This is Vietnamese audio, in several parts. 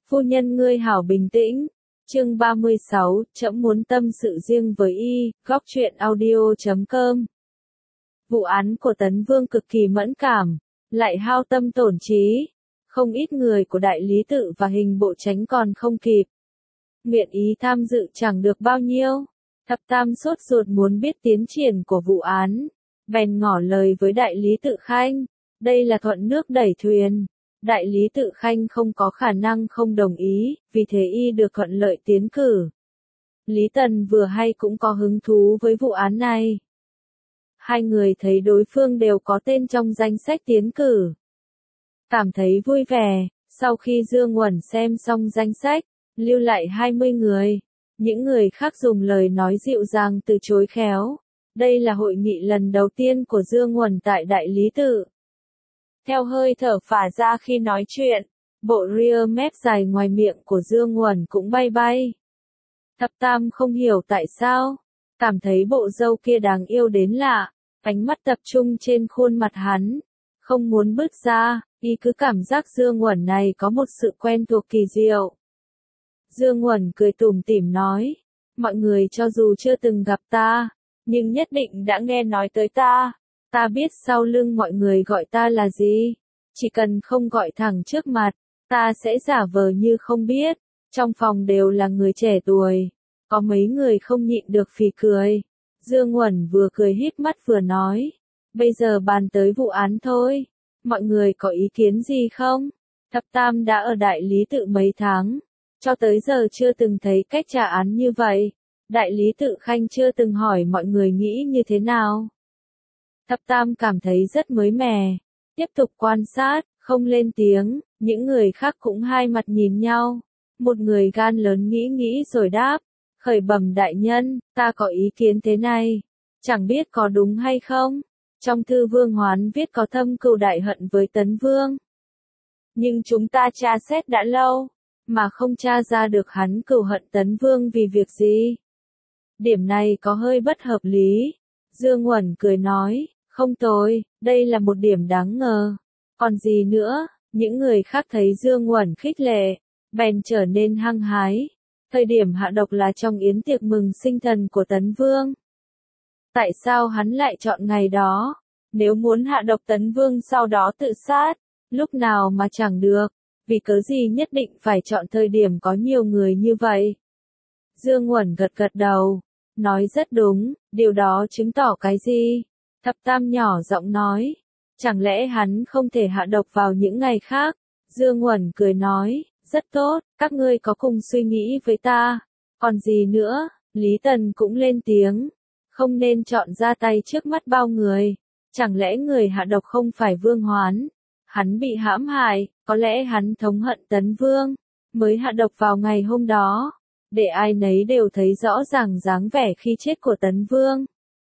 Phu nhân ngươi hảo bình tĩnh. Chương 36, trẫm muốn tâm sự riêng với y, góc truyện audio.com. Vụ án của Tấn Vương cực kỳ mẫn cảm, lại hao tâm tổn trí. Không ít người của đại lý tự và hình bộ chánh còn không kịp. Nguyện ý tham dự chẳng được bao nhiêu. Thập Tam sốt ruột muốn biết tiến triển của vụ án. Bèn ngỏ lời với đại lý tự Khanh. Đây là thuận nước đẩy thuyền. Đại lý tự Khanh không có khả năng không đồng ý, vì thế y được thuận lợi tiến cử. Lý Tần vừa hay cũng có hứng thú với vụ án này. Hai người thấy đối phương đều có tên trong danh sách tiến cử. Cảm thấy vui vẻ, sau khi Dương Uẩn xem xong danh sách, lưu lại 20 người. Những người khác dùng lời nói dịu dàng từ chối khéo. Đây là hội nghị lần đầu tiên của Dương Uẩn tại đại lý tự. Theo hơi thở phả ra khi nói chuyện, bộ ria mép dài ngoài miệng của Dương Uẩn cũng bay bay. Thập Tam không hiểu tại sao, cảm thấy bộ râu kia đáng yêu đến lạ, ánh mắt tập trung trên khuôn mặt hắn, không muốn bứt ra, y cứ cảm giác Dương Uẩn này có một sự quen thuộc kỳ diệu. Dương Uẩn cười tủm tỉm nói, mọi người cho dù chưa từng gặp ta, nhưng nhất định đã nghe nói tới ta. Ta biết sau lưng mọi người gọi ta là gì. Chỉ cần không gọi thẳng trước mặt, ta sẽ giả vờ như không biết. Trong phòng đều là người trẻ tuổi. Có mấy người không nhịn được phì cười. Dương Uẩn vừa cười híp mắt vừa nói. Bây giờ bàn tới vụ án thôi. Mọi người có ý kiến gì không? Thập Tam đã ở đại lý tự mấy tháng. Cho tới giờ chưa từng thấy cách trả án như vậy. Đại lý tự Khanh chưa từng hỏi mọi người nghĩ như thế nào. Thập Tam cảm thấy rất mới mẻ, tiếp tục quan sát, không lên tiếng, những người khác cũng hai mặt nhìn nhau. Một người gan lớn nghĩ rồi đáp, khởi bẩm đại nhân, ta có ý kiến thế này, chẳng biết có đúng hay không. Trong thư Vương Hoán viết có thâm cừu đại hận với Tấn Vương. Nhưng chúng ta tra xét đã lâu, mà không tra ra được hắn cừu hận Tấn Vương vì việc gì. Điểm này có hơi bất hợp lý. Dương Uẩn cười nói. Không tồi, đây là một điểm đáng ngờ. Còn gì nữa, những người khác thấy Dương Uẩn khích lệ, bèn trở nên hăng hái. Thời điểm hạ độc là trong yến tiệc mừng sinh thần của Tấn Vương. Tại sao hắn lại chọn ngày đó? Nếu muốn hạ độc Tấn Vương sau đó tự sát, lúc nào mà chẳng được, vì cớ gì nhất định phải chọn thời điểm có nhiều người như vậy? Dương Uẩn gật đầu, nói rất đúng, điều đó chứng tỏ cái gì? Thập Tam nhỏ giọng nói, chẳng lẽ hắn không thể hạ độc vào những ngày khác? Dương Uẩn cười nói, rất tốt, các ngươi có cùng suy nghĩ với ta. Còn gì nữa? Lý Tần cũng lên tiếng, không nên chọn ra tay trước mắt bao người. Chẳng lẽ người hạ độc không phải Vương Hoán? Hắn bị hãm hại, có lẽ hắn thống hận Tấn Vương, mới hạ độc vào ngày hôm đó, để ai nấy đều thấy rõ ràng dáng vẻ khi chết của Tấn Vương.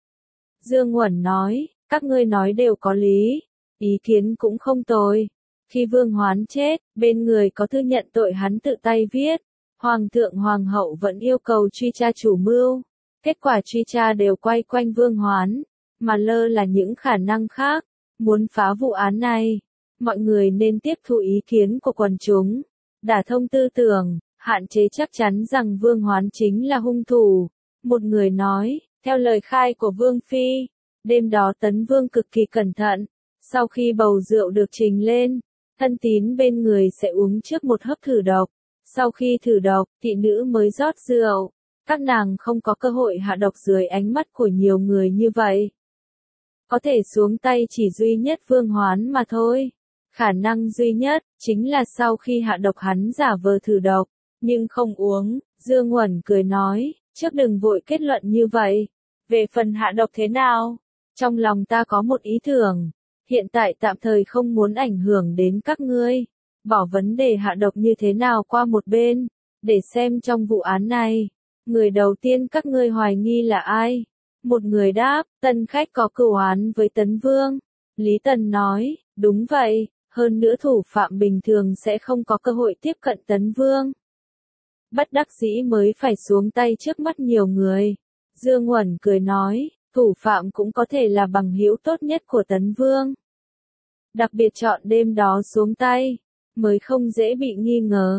Dương Uẩn nói, các ngươi nói đều có lý, ý kiến cũng không tồi. Khi Vương Hoán chết, bên người có thư nhận tội hắn tự tay viết. Hoàng thượng Hoàng hậu vẫn yêu cầu truy tra chủ mưu. Kết quả truy tra đều quay quanh Vương Hoán, mà lơ là những khả năng khác. Muốn phá vụ án này, mọi người nên tiếp thu ý kiến của quần chúng, đả thông tư tưởng, hạn chế chắc chắn rằng Vương Hoán chính là hung thủ. Một người nói, theo lời khai của Vương Phi, đêm đó Tấn Vương cực kỳ cẩn thận, sau khi bầu rượu được trình lên, thân tín bên người sẽ uống trước một hớp thử độc, sau khi thử độc, thị nữ mới rót rượu, các nàng không có cơ hội hạ độc dưới ánh mắt của nhiều người như vậy. Có thể xuống tay chỉ duy nhất Vương Hoán mà thôi, khả năng duy nhất, chính là sau khi hạ độc hắn giả vờ thử độc, nhưng không uống. Dương Uẩn cười nói, trước đừng vội kết luận như vậy. Về phần hạ độc thế nào? Trong lòng ta có một ý tưởng. Hiện tại tạm thời không muốn ảnh hưởng đến các ngươi. Bỏ vấn đề hạ độc như thế nào qua một bên. Để xem trong vụ án này. Người đầu tiên các ngươi hoài nghi là ai? Một người đáp, Tân khách có cửu án với Tấn Vương. Lý Tần nói, đúng vậy. Hơn nữa thủ phạm bình thường sẽ không có cơ hội tiếp cận Tấn Vương. Bất đắc dĩ mới phải xuống tay trước mắt nhiều người. Dương Uẩn cười nói, thủ phạm cũng có thể là bằng hữu tốt nhất của Tấn Vương. Đặc biệt chọn đêm đó xuống tay, mới không dễ bị nghi ngờ.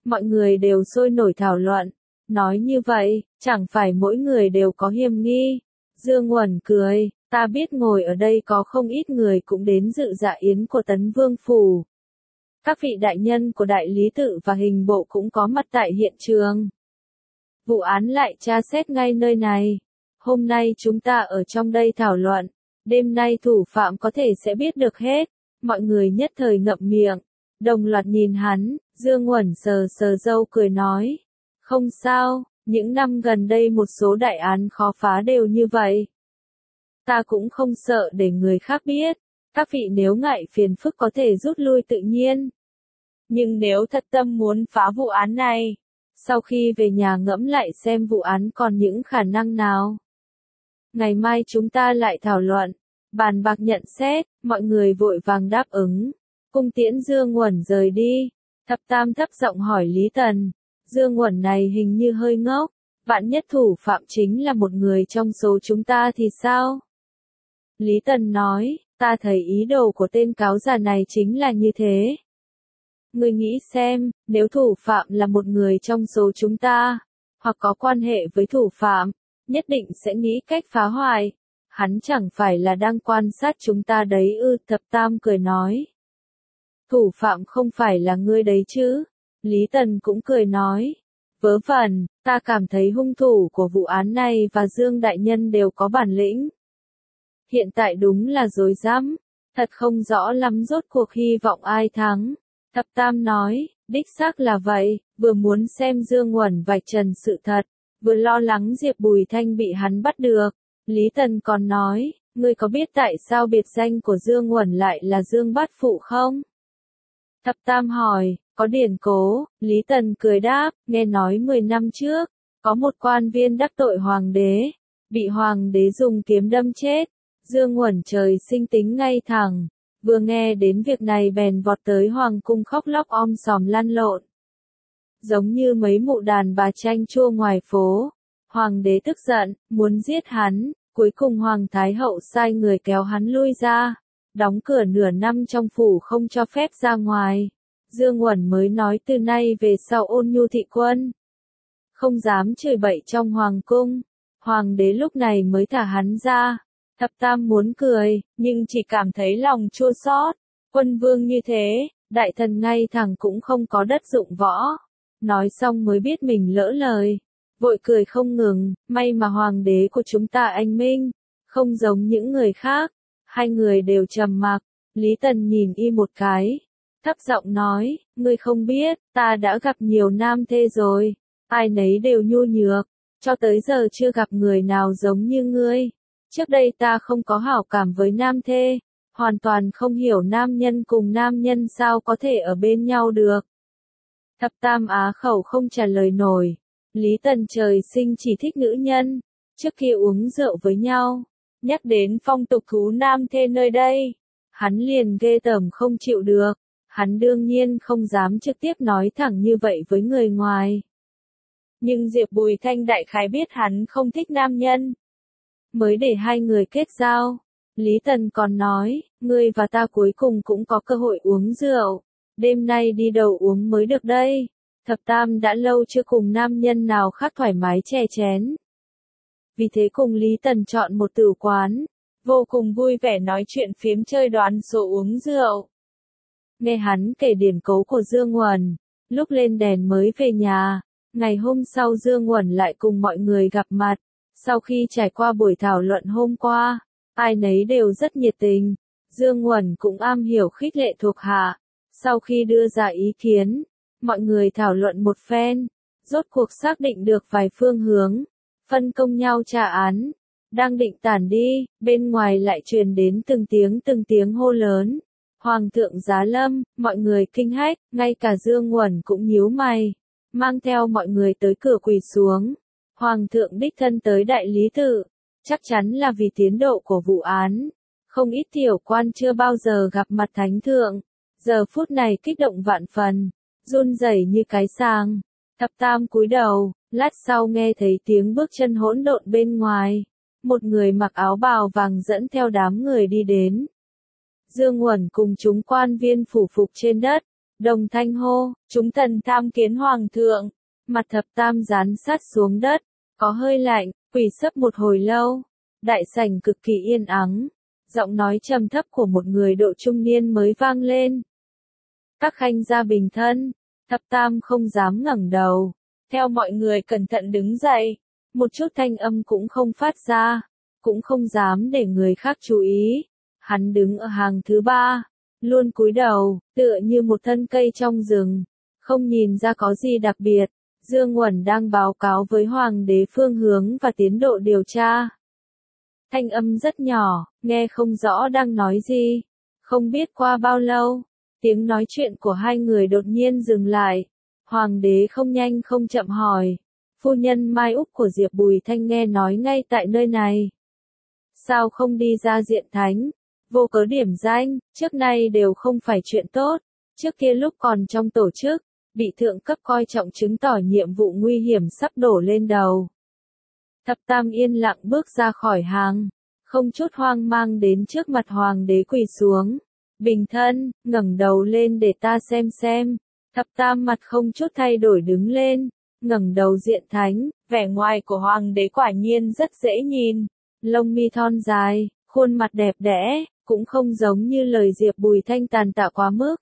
mọi người đều sôi nổi thảo luận. Nói như vậy, chẳng phải mỗi người đều có hiềm nghi. Dương Uẩn cười, ta biết ngồi ở đây có không ít người cũng đến dự dạ yến của Tấn Vương Phủ. Các vị đại nhân của đại lý tự và hình bộ cũng có mặt tại hiện trường. Vụ án lại tra xét ngay nơi này. Hôm nay chúng ta ở trong đây thảo luận, đêm nay thủ phạm có thể sẽ biết được hết. Mọi người nhất thời ngậm miệng, đồng loạt nhìn hắn. Dương Uẩn sờ sờ râu cười nói, không sao, những năm gần đây một số đại án khó phá đều như vậy. Ta cũng không sợ để người khác biết, các vị nếu ngại phiền phức có thể rút lui tự nhiên. Nhưng nếu thật tâm muốn phá vụ án này, sau khi về nhà ngẫm lại xem vụ án còn những khả năng nào. Ngày mai chúng ta lại thảo luận, bàn bạc nhận xét, mọi người vội vàng đáp ứng. Cung tiễn Dương Uẩn rời đi, Thập Tam thấp giọng hỏi Lý Tần, Dương Uẩn này hình như hơi ngốc, vạn nhất thủ phạm chính là một người trong số chúng ta thì sao? Lý Tần nói, ta thấy ý đồ của tên cáo già này chính là như thế. Ngươi nghĩ xem, nếu thủ phạm là một người trong số chúng ta, hoặc có quan hệ với thủ phạm, nhất định sẽ nghĩ cách phá hoại. Hắn chẳng phải là đang quan sát chúng ta đấy ư? Thập Tam cười nói. Thủ phạm không phải là ngươi đấy chứ? Lý Tần cũng cười nói. Vớ vẩn, ta cảm thấy hung thủ của vụ án này và Dương Đại Nhân đều có bản lĩnh. Hiện tại đúng là rối rắm, thật không rõ lắm rốt cuộc hy vọng ai thắng. Thập Tam nói, đích xác là vậy, vừa muốn xem Dương Uẩn vạch trần sự thật, vừa lo lắng Diệp Bùi Thanh bị hắn bắt được. Lý Tần còn nói, ngươi có biết tại sao biệt danh của Dương Uẩn lại là Dương Bát Phụ không? Thập Tam hỏi, có điển cố? Lý Tần cười đáp, nghe nói 10 năm trước, có một quan viên đắc tội hoàng đế, bị hoàng đế dùng kiếm đâm chết. Dương Uẩn trời sinh tính ngay thẳng, vừa nghe đến việc này bèn vọt tới hoàng cung khóc lóc om sòm lăn lộn. Giống như mấy mụ đàn bà chanh chua ngoài phố. Hoàng đế tức giận, muốn giết hắn, cuối cùng Hoàng Thái Hậu sai người kéo hắn lui ra, đóng cửa nửa năm trong phủ không cho phép ra ngoài. Dương Uẩn mới nói từ nay về sau ôn nhu thị quân, không dám chửi bậy trong hoàng cung. Hoàng đế lúc này mới thả hắn ra. Thập Tam muốn cười, nhưng chỉ cảm thấy lòng chua xót. Quân vương như thế, đại thần ngay thẳng cũng không có đất dụng võ. Nói xong mới biết mình lỡ lời, vội cười không ngừng, may mà hoàng đế của chúng ta anh minh, không giống những người khác. Hai người đều trầm mặc, Lý Tần nhìn y một cái, thấp giọng nói, ngươi không biết, ta đã gặp nhiều nam thê rồi, ai nấy đều nhu nhược, cho tới giờ chưa gặp người nào giống như ngươi. Trước đây ta không có hảo cảm với nam thê, hoàn toàn không hiểu nam nhân cùng nam nhân sao có thể ở bên nhau được. Thập Tam á khẩu không trả lời nổi. Lý Tần trời sinh chỉ thích nữ nhân, trước kia uống rượu với nhau, nhắc đến phong tục thú nam thê nơi đây, hắn liền ghê tởm không chịu được. Hắn đương nhiên không dám trực tiếp nói thẳng như vậy với người ngoài. Nhưng Diệp Bùi Thanh đại khái biết hắn không thích nam nhân, mới để hai người kết giao. Lý Tần còn nói, ngươi và ta cuối cùng cũng có cơ hội uống rượu, đêm nay đi đầu uống mới được đây. Thập Tam đã lâu chưa cùng nam nhân nào khác thoải mái chè chén. Vì thế cùng Lý Tần chọn một tử quán, vô cùng vui vẻ nói chuyện phiếm chơi đoán số uống rượu. Nghe hắn kể điển cố của Dương Uẩn, lúc lên đèn mới về nhà, ngày hôm sau Dương Uẩn lại cùng mọi người gặp mặt. Sau khi trải qua buổi thảo luận hôm qua, ai nấy đều rất nhiệt tình. Dương Uẩn cũng am hiểu khích lệ thuộc hạ. Sau khi đưa ra ý kiến, mọi người thảo luận một phen, rốt cuộc xác định được vài phương hướng, phân công nhau tra án. Đang định tản đi, bên ngoài lại truyền đến từng tiếng hô lớn. Hoàng thượng giá lâm, mọi người kinh hách, ngay cả Dương Uẩn cũng nhíu mày, mang theo mọi người tới cửa quỳ xuống. Hoàng thượng đích thân tới đại lý tự, chắc chắn là vì tiến độ của vụ án. Không ít tiểu quan chưa bao giờ gặp mặt thánh thượng, giờ phút này kích động vạn phần, run rẩy như cái sàng. Thập Tam cúi đầu, lát sau nghe thấy tiếng bước chân hỗn độn bên ngoài. Một người mặc áo bào vàng dẫn theo đám người đi đến. Dương Uẩn cùng chúng quan viên phủ phục trên đất, Đồng thanh hô, chúng thần tham kiến hoàng thượng. Mặt thập tam dán sát xuống đất, có hơi lạnh, quỳ sấp một hồi lâu. Đại sảnh cực kỳ yên ắng, giọng nói trầm thấp của một người độ trung niên mới vang lên. Các khanh gia bình thân. Thập tam không dám ngẩng đầu, theo mọi người cẩn thận đứng dậy, một chút thanh âm cũng không phát ra, cũng không dám để người khác chú ý. Hắn đứng ở hàng thứ ba, luôn cúi đầu, tựa như một thân cây trong rừng, không nhìn ra có gì đặc biệt. Dương Uẩn đang báo cáo với hoàng đế phương hướng và tiến độ điều tra. Thanh âm rất nhỏ, nghe không rõ đang nói gì. Không biết qua bao lâu, tiếng nói chuyện của hai người đột nhiên dừng lại. Hoàng đế không nhanh không chậm hỏi, phu nhân Mai Úc của Diệp Bùi Thanh nghe nói ngay tại nơi này. Sao không đi ra diện thánh? Vô cớ điểm danh, trước nay đều không phải chuyện tốt. Trước kia lúc còn trong tổ chức, bị thượng cấp coi trọng chứng tỏ nhiệm vụ nguy hiểm sắp đổ lên đầu. Thập tam yên lặng bước ra khỏi hàng, không chút hoang mang đến trước mặt hoàng đế quỳ xuống. Bình thân, ngẩng đầu lên để ta xem. Thập tam mặt không chút thay đổi đứng lên, ngẩng đầu diện thánh, vẻ ngoài của hoàng đế quả nhiên rất dễ nhìn. Lông mi thon dài, khuôn mặt đẹp đẽ, cũng không giống như lời Diệp Bùi Thanh tàn tạ quá mức.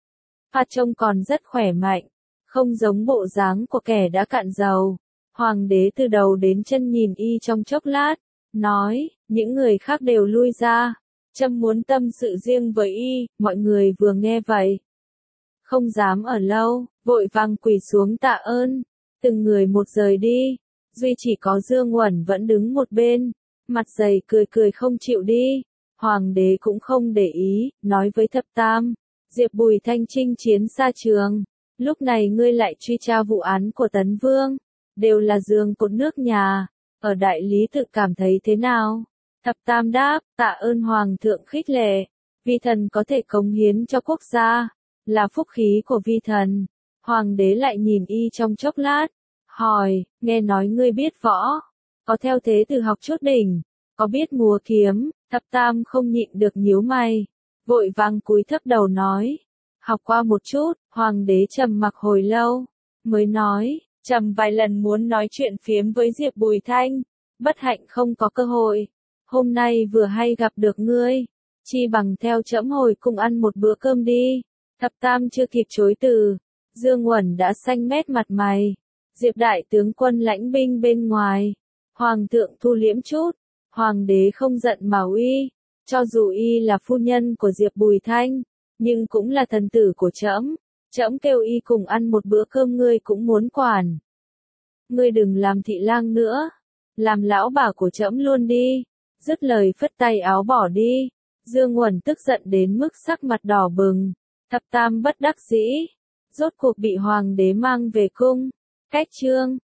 Phát trông còn rất khỏe mạnh, không giống bộ dáng của kẻ đã cạn dầu. Hoàng đế từ đầu đến chân nhìn y trong chốc lát, nói, những người khác đều lui ra. Trẫm muốn tâm sự riêng với y. Mọi người vừa nghe vậy, không dám ở lâu, vội vàng quỳ xuống tạ ơn. Từng người một rời đi, duy chỉ có Dương Uẩn vẫn đứng một bên, mặt dày cười không chịu đi. Hoàng đế cũng không để ý, nói với thập tam, Diệp Bùi Thanh chinh chiến xa trường, lúc này ngươi lại truy tra vụ án của Tấn Vương, đều là giường cột nước nhà, ở đại lý tự cảm thấy thế nào? Thập tam đáp, tạ ơn hoàng thượng khích lệ, vi thần có thể cống hiến cho quốc gia, là phúc khí của vi thần. Hoàng đế lại nhìn y trong chốc lát, hỏi, nghe nói ngươi biết võ, có theo thế tử học chút đỉnh, có biết múa kiếm? Thập tam không nhịn được nhíu mày, vội vàng cúi thấp đầu nói, học qua một chút. Hoàng đế trầm mặc hồi lâu, mới nói, trầm vài lần muốn nói chuyện phiếm với Diệp Bùi Thanh, bất hạnh không có cơ hội. Hôm nay vừa hay gặp được ngươi, chi bằng theo trẫm hồi cùng ăn một bữa cơm đi. Thập tam chưa kịp chối từ, Dương Uẩn đã xanh mét mặt mày. Diệp đại tướng quân lãnh binh bên ngoài, hoàng thượng thu liễm chút. Hoàng đế không giận mà uy, cho dù y là phu nhân của Diệp Bùi Thanh, nhưng cũng là thần tử của trẫm. Trẫm kêu y cùng ăn một bữa cơm ngươi cũng muốn quản. Ngươi đừng làm thị lang nữa, làm lão bà của trẫm luôn đi. Dứt lời phất tay áo bỏ đi. Dương Uẩn tức giận đến mức sắc mặt đỏ bừng. Thập tam bất đắc dĩ, rốt cuộc bị hoàng đế mang về cung. Cách chương